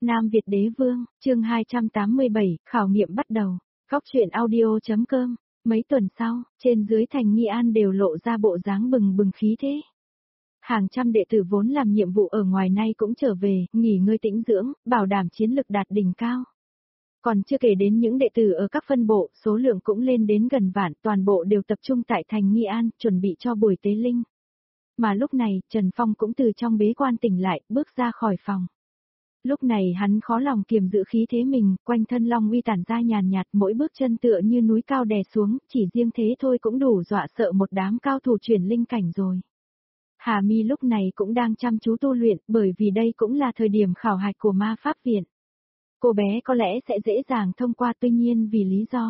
Nam Việt Đế Vương, chương 287, khảo nghiệm bắt đầu. Góc truyện audio.com. Mấy tuần sau, trên dưới thành Nghi An đều lộ ra bộ dáng bừng bừng khí thế. Hàng trăm đệ tử vốn làm nhiệm vụ ở ngoài nay cũng trở về, nghỉ ngơi tĩnh dưỡng, bảo đảm chiến lực đạt đỉnh cao. Còn chưa kể đến những đệ tử ở các phân bộ, số lượng cũng lên đến gần vạn, toàn bộ đều tập trung tại thành Nghi An, chuẩn bị cho buổi tế linh. Mà lúc này, Trần Phong cũng từ trong bế quan tỉnh lại, bước ra khỏi phòng. Lúc này hắn khó lòng kiềm giữ khí thế mình, quanh thân long uy tản ra nhàn nhạt, mỗi bước chân tựa như núi cao đè xuống, chỉ riêng thế thôi cũng đủ dọa sợ một đám cao thủ chuyển linh cảnh rồi. Hà Mi lúc này cũng đang chăm chú tu luyện, bởi vì đây cũng là thời điểm khảo hạch của ma pháp viện. Cô bé có lẽ sẽ dễ dàng thông qua, tuy nhiên vì lý do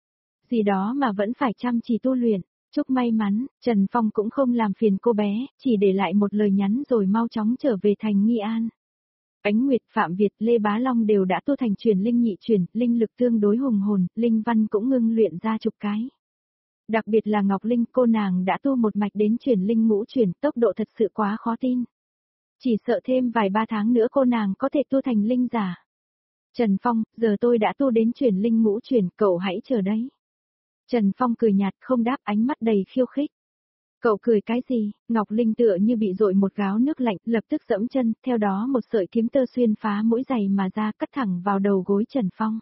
gì đó mà vẫn phải chăm chỉ tu luyện. Chúc may mắn, Trần Phong cũng không làm phiền cô bé, chỉ để lại một lời nhắn rồi mau chóng trở về thành Nghi An. Ánh Nguyệt, Phạm Việt, Lê Bá Long đều đã tu thành truyền linh nhị truyền, linh lực tương đối hùng hồn, linh văn cũng ngưng luyện ra chục cái. Đặc biệt là Ngọc Linh, cô nàng đã tu một mạch đến truyền linh ngũ truyền, tốc độ thật sự quá khó tin. Chỉ sợ thêm vài ba tháng nữa cô nàng có thể tu thành linh giả. Trần Phong, giờ tôi đã tu đến truyền linh ngũ truyền, cậu hãy chờ đấy. Trần Phong cười nhạt không đáp, ánh mắt đầy khiêu khích. Cậu cười cái gì? Ngọc Linh tựa như bị dội một gáo nước lạnh, lập tức giẫm chân, theo đó một sợi kiếm tơ xuyên phá mũi giày mà ra, cắt thẳng vào đầu gối Trần Phong.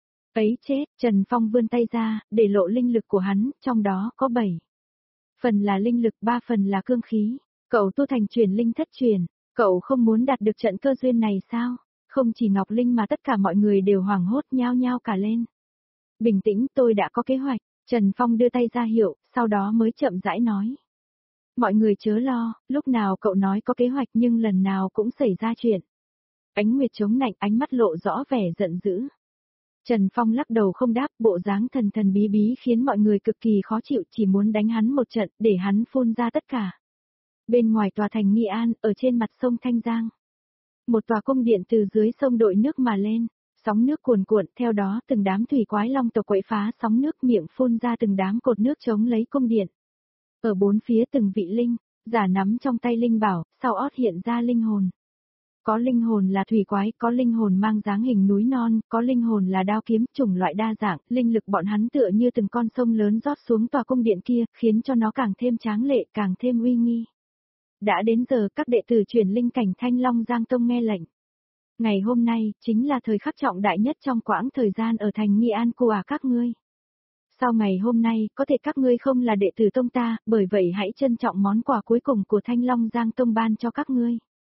Ấy chết, Trần Phong vươn tay ra, để lộ linh lực của hắn, trong đó có 7 phần là linh lực, 3 phần là cương khí. Cậu tu thành truyền linh thất truyền, cậu không muốn đạt được trận cơ duyên này sao? Không chỉ Ngọc Linh mà tất cả mọi người đều hoảng hốt nhao nhao cả lên. Bình tĩnh, tôi đã có kế hoạch. Trần Phong đưa tay ra hiệu, sau đó mới chậm rãi nói. Mọi người chớ lo, lúc nào cậu nói có kế hoạch nhưng lần nào cũng xảy ra chuyện. Ánh Nguyệt chống nạnh, ánh mắt lộ rõ vẻ giận dữ. Trần Phong lắc đầu không đáp, bộ dáng thần thần bí bí khiến mọi người cực kỳ khó chịu, chỉ muốn đánh hắn một trận để hắn phun ra tất cả. Bên ngoài tòa thành Nghi An, ở trên mặt sông Thanh Giang. Một tòa cung điện từ dưới sông đội nước mà lên. Sóng nước cuồn cuộn, theo đó từng đám thủy quái long tộc quậy phá sóng nước, miệng phun ra từng đám cột nước chống lấy cung điện. Ở bốn phía từng vị linh, giả nắm trong tay linh bảo, sau ót hiện ra linh hồn. Có linh hồn là thủy quái, có linh hồn mang dáng hình núi non, có linh hồn là đao kiếm, chủng loại đa dạng, linh lực bọn hắn tựa như từng con sông lớn rót xuống tòa cung điện kia, khiến cho nó càng thêm tráng lệ, càng thêm uy nghi. Đã đến giờ các đệ tử chuyển linh cảnh Thanh Long Giang Tông nghe lệnh. Ngày hôm nay, chính là thời khắc trọng đại nhất trong quãng thời gian ở thành Nghi An của các ngươi. Sau ngày hôm nay, có thể các ngươi không là đệ tử tông ta, bởi vậy hãy trân trọng món quà cuối cùng của Thanh Long Giang Tông ban cho các ngươi.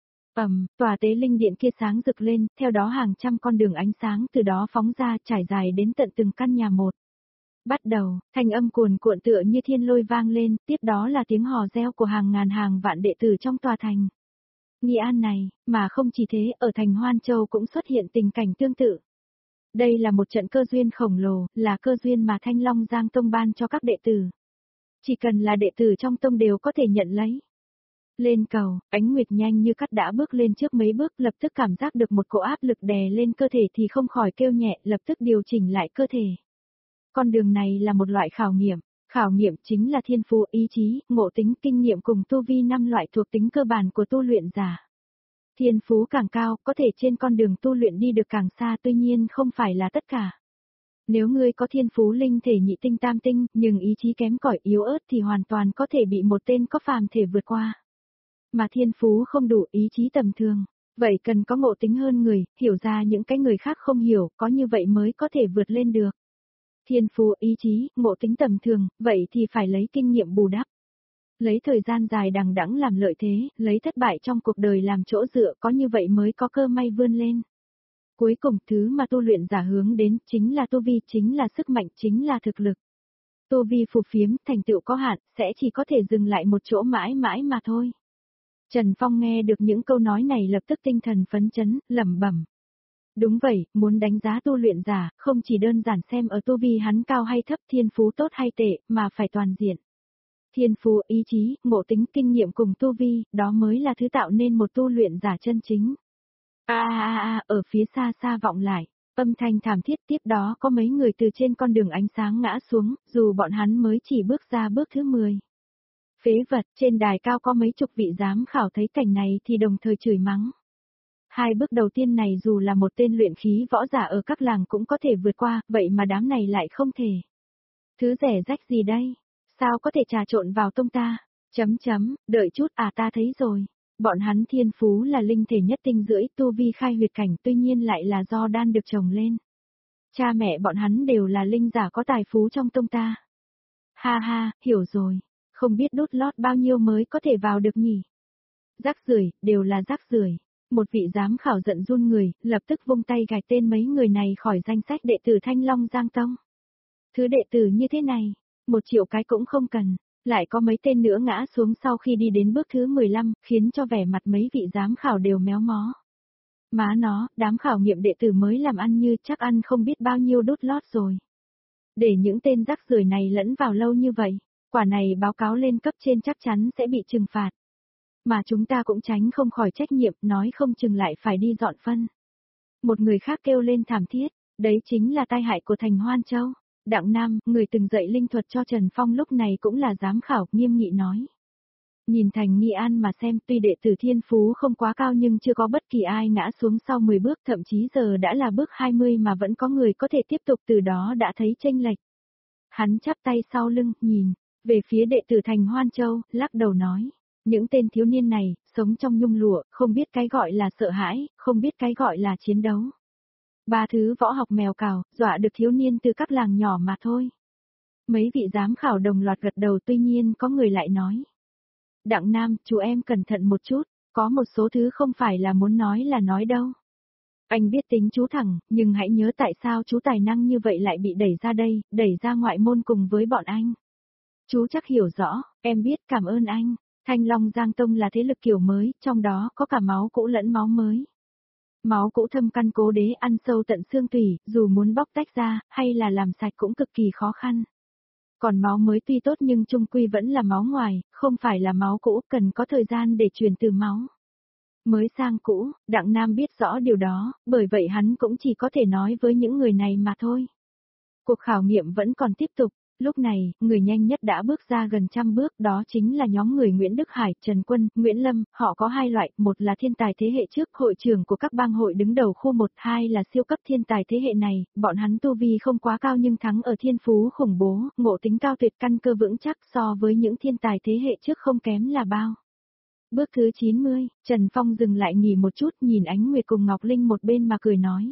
Tòa tế linh điện kia sáng rực lên, theo đó hàng trăm con đường ánh sáng từ đó phóng ra trải dài đến tận từng căn nhà một. Bắt đầu, thanh âm cuồn cuộn tựa như thiên lôi vang lên, tiếp đó là tiếng hò reo của hàng ngàn hàng vạn đệ tử trong tòa thành Nghi An này, mà không chỉ thế, ở thành Hoan Châu cũng xuất hiện tình cảnh tương tự. Đây là một trận cơ duyên khổng lồ, là cơ duyên mà Thanh Long Giang Tông ban cho các đệ tử. Chỉ cần là đệ tử trong tông đều có thể nhận lấy. Lên cầu, Ánh Nguyệt nhanh như cắt đã bước lên trước mấy bước, lập tức cảm giác được một cỗ áp lực đè lên cơ thể thì không khỏi kêu nhẹ, lập tức điều chỉnh lại cơ thể. Con đường này là một loại khảo nghiệm chính là thiên phú, ý chí, ngộ tính, kinh nghiệm cùng tu vi 5 loại thuộc tính cơ bản của tu luyện giả. Thiên phú càng cao, có thể trên con đường tu luyện đi được càng xa, tuy nhiên không phải là tất cả. Nếu ngươi có thiên phú linh thể nhị tinh tam tinh, nhưng ý chí kém cỏi yếu ớt thì hoàn toàn có thể bị một tên có phàm thể vượt qua. Mà thiên phú không đủ, ý chí tầm thường, vậy cần có ngộ tính hơn người, hiểu ra những cái người khác không hiểu, có như vậy mới có thể vượt lên được. Thiên phú, ý chí, ngộ tính tầm thường, vậy thì phải lấy kinh nghiệm bù đắp. Lấy thời gian dài đằng đẵng làm lợi thế, lấy thất bại trong cuộc đời làm chỗ dựa, có như vậy mới có cơ may vươn lên. Cuối cùng, thứ mà tu luyện giả hướng đến, chính là tu vi, chính là sức mạnh, chính là thực lực. Tu vi phù phiếm, thành tựu có hạn, sẽ chỉ có thể dừng lại một chỗ mãi mãi mà thôi. Trần Phong nghe được những câu nói này lập tức tinh thần phấn chấn, lẩm bẩm. Đúng vậy, muốn đánh giá tu luyện giả, không chỉ đơn giản xem ở tu vi hắn cao hay thấp, thiên phú tốt hay tệ, mà phải toàn diện. Thiên phú, ý chí, ngộ tính, kinh nghiệm cùng tu vi, đó mới là thứ tạo nên một tu luyện giả chân chính. Ở phía xa xa vọng lại, âm thanh thảm thiết, tiếp đó có mấy người từ trên con đường ánh sáng ngã xuống, dù bọn hắn mới chỉ bước ra bước thứ 10. Phế vật, trên đài cao có mấy chục vị giám khảo thấy cảnh này thì đồng thời chửi mắng. Hai bước đầu tiên này dù là một tên luyện khí võ giả ở các làng cũng có thể vượt qua, vậy mà đám này lại không thể. Thứ rẻ rách gì đây? Sao có thể trà trộn vào tông ta? Đợi chút ta thấy rồi. Bọn hắn thiên phú là linh thể nhất tinh rưỡi, tu vi khai huyệt cảnh, tuy nhiên lại là do đan được trồng lên. Cha mẹ bọn hắn đều là linh giả có tài phú trong tông ta. Ha ha, hiểu rồi. Không biết đút lót bao nhiêu mới có thể vào được nhỉ? Rác rưởi, đều là rác rưởi. Một vị giám khảo giận run người, lập tức vung tay gạch tên mấy người này khỏi danh sách đệ tử Thanh Long Giang Tông. Thứ đệ tử như thế này, 1 triệu cái cũng không cần, lại có mấy tên nữa ngã xuống sau khi đi đến bước thứ 15, khiến cho vẻ mặt mấy vị giám khảo đều méo mó. Má nó, đám khảo nghiệm đệ tử mới làm ăn như chắc ăn không biết bao nhiêu đút lót rồi. Để những tên rác rưởi này lẫn vào lâu như vậy, quả này báo cáo lên cấp trên chắc chắn sẽ bị trừng phạt. Mà chúng ta cũng tránh không khỏi trách nhiệm, nói không chừng lại phải đi dọn phân. Một người khác kêu lên thảm thiết, đấy chính là tai hại của thành Hoan Châu. Đặng Nam, người từng dạy linh thuật cho Trần Phong lúc này cũng là giám khảo, nghiêm nghị nói. Nhìn thành Nghi An mà xem, tuy đệ tử thiên phú không quá cao nhưng chưa có bất kỳ ai ngã xuống sau 10 bước, thậm chí giờ đã là bước 20 mà vẫn có người có thể tiếp tục, từ đó đã thấy chênh lệch. Hắn chắp tay sau lưng, nhìn về phía đệ tử thành Hoan Châu, lắc đầu nói. Những tên thiếu niên này, sống trong nhung lụa, không biết cái gọi là sợ hãi, không biết cái gọi là chiến đấu. 3 thứ võ học mèo cào, dọa được thiếu niên từ các làng nhỏ mà thôi. Mấy vị giám khảo đồng loạt gật đầu, tuy nhiên có người lại nói. Đặng Nam, chú em cẩn thận một chút, có một số thứ không phải là muốn nói là nói đâu. Anh biết tính chú thẳng, nhưng hãy nhớ tại sao chú tài năng như vậy lại bị đẩy ra đây, đẩy ra ngoại môn cùng với bọn anh. Chú chắc hiểu rõ, em biết, cảm ơn anh. Thanh Long Giang Tông là thế lực kiểu mới, trong đó có cả máu cũ lẫn máu mới. Máu cũ thâm căn cố đế, ăn sâu tận xương tủy, dù muốn bóc tách ra, hay là làm sạch cũng cực kỳ khó khăn. Còn máu mới tuy tốt nhưng chung quy vẫn là máu ngoài, không phải là máu cũ, cần có thời gian để chuyển từ máu mới sang cũ. Đặng Nam biết rõ điều đó, bởi vậy hắn cũng chỉ có thể nói với những người này mà thôi. Cuộc khảo nghiệm vẫn còn tiếp tục. Lúc này, người nhanh nhất đã bước ra gần 100 bước, đó chính là nhóm người Nguyễn Đức Hải, Trần Quân, Nguyễn Lâm. Họ có 2 loại, một là thiên tài thế hệ trước, hội trưởng của các bang hội đứng đầu khu 1, 2 là siêu cấp thiên tài thế hệ này, bọn hắn tu vi không quá cao nhưng thắng ở thiên phú khủng bố, ngộ tính cao tuyệt, căn cơ vững chắc, so với những thiên tài thế hệ trước không kém là bao. Bước thứ 90, Trần Phong dừng lại nghỉ một chút, nhìn Ánh Nguyệt cùng Ngọc Linh một bên mà cười nói.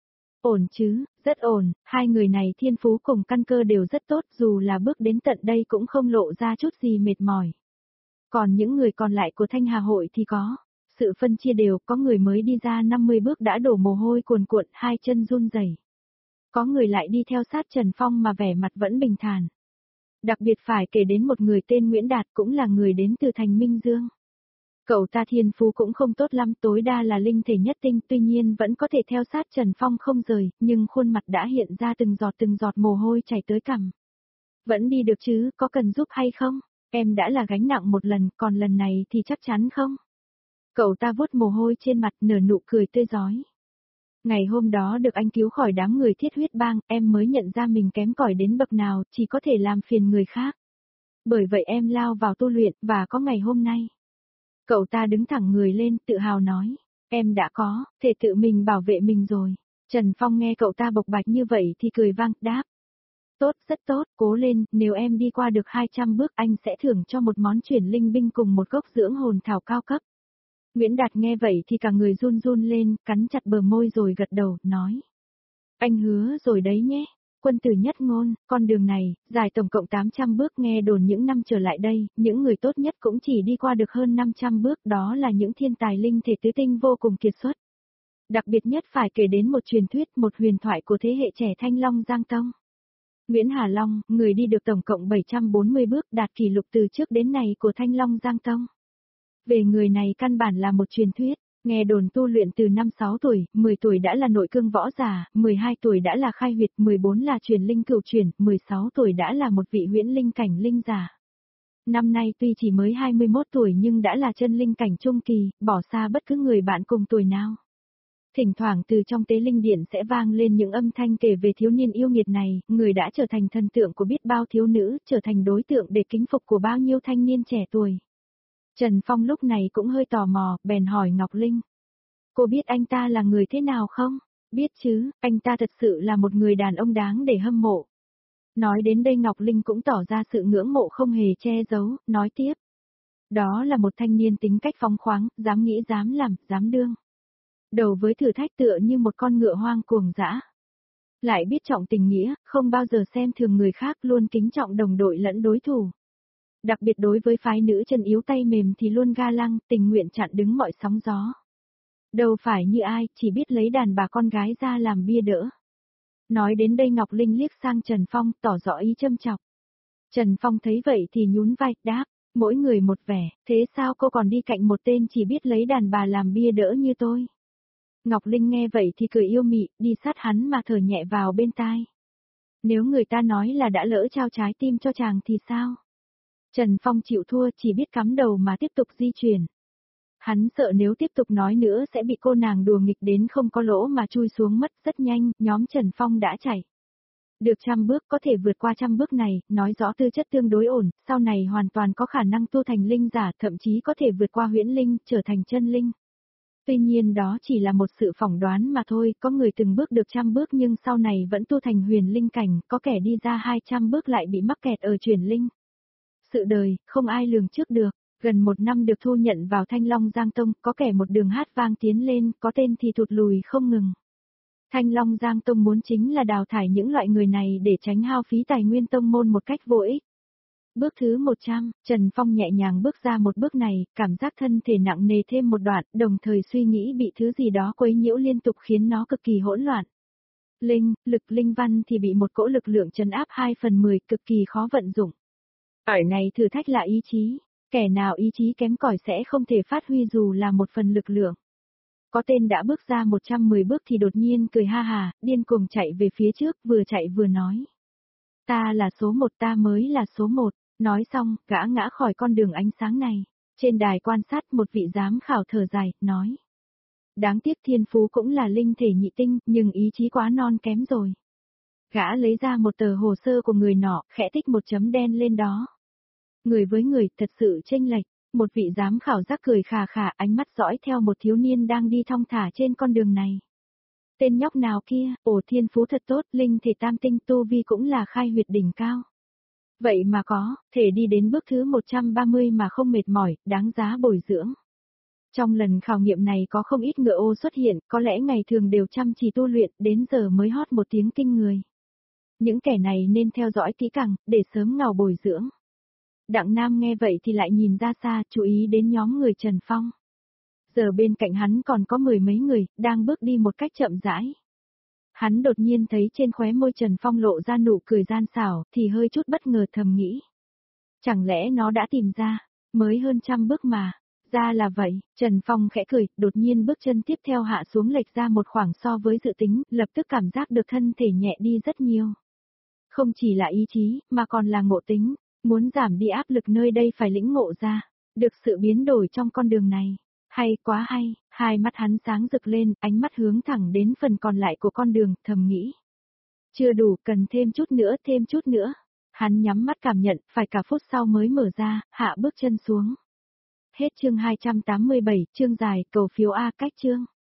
Ổn chứ, rất ổn, hai người này thiên phú cùng căn cơ đều rất tốt, dù là bước đến tận đây cũng không lộ ra chút gì mệt mỏi. Còn những người còn lại của Thanh Hà hội thì có sự phân chia đều, có người mới đi ra 50 bước đã đổ mồ hôi cuồn cuộn, 2 chân run rẩy. Có người lại đi theo sát Trần Phong mà vẻ mặt vẫn bình thản. Đặc biệt phải kể đến một người tên Nguyễn Đạt, cũng là người đến từ thành Minh Dương. Cậu ta thiên phú cũng không tốt lắm, tối đa là linh thể nhất tinh, tuy nhiên vẫn có thể theo sát Trần Phong không rời, nhưng khuôn mặt đã hiện ra từng giọt mồ hôi chảy tới cằm. Vẫn đi được chứ, có cần giúp hay không? Em đã là gánh nặng một lần, còn lần này thì chắc chắn không? Cậu ta vuốt mồ hôi trên mặt, nở nụ cười tươi rói. Ngày hôm đó được anh cứu khỏi đám người Thiết Huyết Bang, em mới nhận ra mình kém cỏi đến bậc nào, chỉ có thể làm phiền người khác. Bởi vậy em lao vào tu luyện, và có ngày hôm nay. Cậu ta đứng thẳng người lên, tự hào nói, em đã có thể tự mình bảo vệ mình rồi. Trần Phong nghe cậu ta bộc bạch như vậy thì cười vang, đáp. Tốt, rất tốt, cố lên, nếu em đi qua được 200 bước anh sẽ thưởng cho một món chuyển linh binh cùng một gốc dưỡng hồn thảo cao cấp. Nguyễn Đạt nghe vậy thì cả người run run lên, cắn chặt bờ môi rồi gật đầu, nói. Anh hứa rồi đấy nhé. Quân tử nhất ngôn, con đường này, dài tổng cộng 800 bước, nghe đồn những năm trở lại đây, những người tốt nhất cũng chỉ đi qua được hơn 500 bước, đó là những thiên tài linh thể tứ tinh vô cùng kiệt xuất. Đặc biệt nhất phải kể đến một truyền thuyết, một huyền thoại của thế hệ trẻ Thanh Long Giang Tông. Nguyễn Hà Long, người đi được tổng cộng 740 bước, đạt kỷ lục từ trước đến nay của Thanh Long Giang Tông. Về người này căn bản là một truyền thuyết. Nghe đồn tu luyện từ năm 6 tuổi, 10 tuổi đã là nội cương võ giả, 12 tuổi đã là khai huyệt, 14 là truyền linh cửu chuyển, 16 tuổi đã là một vị huyễn linh cảnh linh giả. Năm nay tuy chỉ mới 21 tuổi nhưng đã là chân linh cảnh trung kỳ, bỏ xa bất cứ người bạn cùng tuổi nào. Thỉnh thoảng từ trong tế linh điện sẽ vang lên những âm thanh kể về thiếu niên yêu nghiệt này, người đã trở thành thần tượng của biết bao thiếu nữ, trở thành đối tượng để kính phục của bao nhiêu thanh niên trẻ tuổi. Trần Phong lúc này cũng hơi tò mò, bèn hỏi Ngọc Linh. Cô biết anh ta là người thế nào không? Biết chứ, anh ta thật sự là một người đàn ông đáng để hâm mộ. Nói đến đây Ngọc Linh cũng tỏ ra sự ngưỡng mộ không hề che giấu, nói tiếp. Đó là một thanh niên tính cách phóng khoáng, dám nghĩ dám làm, dám đương. Đầu với thử thách tựa như một con ngựa hoang cuồng dã. Lại biết trọng tình nghĩa, không bao giờ xem thường người khác, luôn kính trọng đồng đội lẫn đối thủ. Đặc biệt đối với phái nữ chân yếu tay mềm thì luôn ga lăng, tình nguyện chặn đứng mọi sóng gió. Đâu phải như ai, chỉ biết lấy đàn bà con gái ra làm bia đỡ. Nói đến đây Ngọc Linh liếc sang Trần Phong, tỏ rõ ý châm chọc. Trần Phong thấy vậy thì nhún vai, đáp, mỗi người một vẻ, thế sao cô còn đi cạnh một tên chỉ biết lấy đàn bà làm bia đỡ như tôi? Ngọc Linh nghe vậy thì cười yêu mị, đi sát hắn mà thở nhẹ vào bên tai. Nếu người ta nói là đã lỡ trao trái tim cho chàng thì sao? Trần Phong chịu thua, chỉ biết cắm đầu mà tiếp tục di chuyển. Hắn sợ nếu tiếp tục nói nữa sẽ bị cô nàng đùa nghịch đến không có lỗ mà chui xuống mất. Rất nhanh, nhóm Trần Phong đã chạy. Được 100 bước, có thể vượt qua 100 bước này, nói rõ tư chất tương đối ổn, sau này hoàn toàn có khả năng tu thành linh giả, thậm chí có thể vượt qua huyễn linh, trở thành chân linh. Tuy nhiên đó chỉ là một sự phỏng đoán mà thôi, có người từng bước được 100 bước nhưng sau này vẫn tu thành huyền linh cảnh, có kẻ đi ra 200 bước lại bị mắc kẹt ở chuyển linh. Sự đời, không ai lường trước được. Gần 1 năm được thu nhận vào Thanh Long Giang Tông, có kẻ một đường hát vang tiến lên, có tên thì thụt lùi không ngừng. Thanh Long Giang Tông muốn chính là đào thải những loại người này để tránh hao phí tài nguyên tông môn một cách vô ích. Bước thứ 100, Trần Phong nhẹ nhàng bước ra một bước này, cảm giác thân thể nặng nề thêm một đoạn, đồng thời suy nghĩ bị thứ gì đó quấy nhiễu liên tục khiến nó cực kỳ hỗn loạn. Lực linh văn thì bị một cỗ lực lượng trấn áp 2/10, cực kỳ khó vận dụng. Ở này thử thách là ý chí. Kẻ nào ý chí kém cỏi sẽ không thể phát huy dù là một phần lực lượng. Có tên đã bước ra 110 bước thì đột nhiên cười ha hà, điên cuồng chạy về phía trước, vừa chạy vừa nói. Ta là số 1, ta mới là số 1. Nói xong, gã ngã khỏi con đường ánh sáng này. Trên đài quan sát một vị giám khảo thở dài, nói. Đáng tiếc thiên phú cũng là linh thể nhị tinh, nhưng ý chí quá non kém rồi. Gã lấy ra một tờ hồ sơ của người nọ, khẽ tích một chấm đen lên đó. Người với người, thật sự chênh lệch. Một vị giám khảo giác cười khà khà, ánh mắt dõi theo một thiếu niên đang đi thong thả trên con đường này. Tên nhóc nào kia, ồ thiên phú thật tốt, linh thể tam tinh tu vi cũng là khai huyệt đỉnh cao. Vậy mà có, thể đi đến bước thứ 130 mà không mệt mỏi, đáng giá bồi dưỡng. Trong lần khảo nghiệm này có không ít ngựa ô xuất hiện, có lẽ ngày thường đều chăm chỉ tu luyện, đến giờ mới hót một tiếng kinh người. Những kẻ này nên theo dõi kỹ càng, để sớm ngào bồi dưỡng. Đặng Nam nghe vậy thì lại nhìn ra xa, chú ý đến nhóm người Trần Phong. Giờ bên cạnh hắn còn có 10 mấy người, đang bước đi một cách chậm rãi. Hắn đột nhiên thấy trên khóe môi Trần Phong lộ ra nụ cười gian xảo, thì hơi chút bất ngờ thầm nghĩ. Chẳng lẽ nó đã tìm ra, mới hơn 100 bước mà. Ra là vậy, Trần Phong khẽ cười, đột nhiên bước chân tiếp theo hạ xuống lệch ra một khoảng so với dự tính, lập tức cảm giác được thân thể nhẹ đi rất nhiều. Không chỉ là ý chí, mà còn là ngộ tính. Muốn giảm đi áp lực nơi đây phải lĩnh ngộ ra, được sự biến đổi trong con đường này. Hay quá hay, hai mắt hắn sáng rực lên, ánh mắt hướng thẳng đến phần còn lại của con đường, thầm nghĩ. Chưa đủ, cần thêm chút nữa. Hắn nhắm mắt cảm nhận, phải cả phút sau mới mở ra, hạ bước chân xuống. Hết chương 287, chương dài, cầu phiếu A cách chương.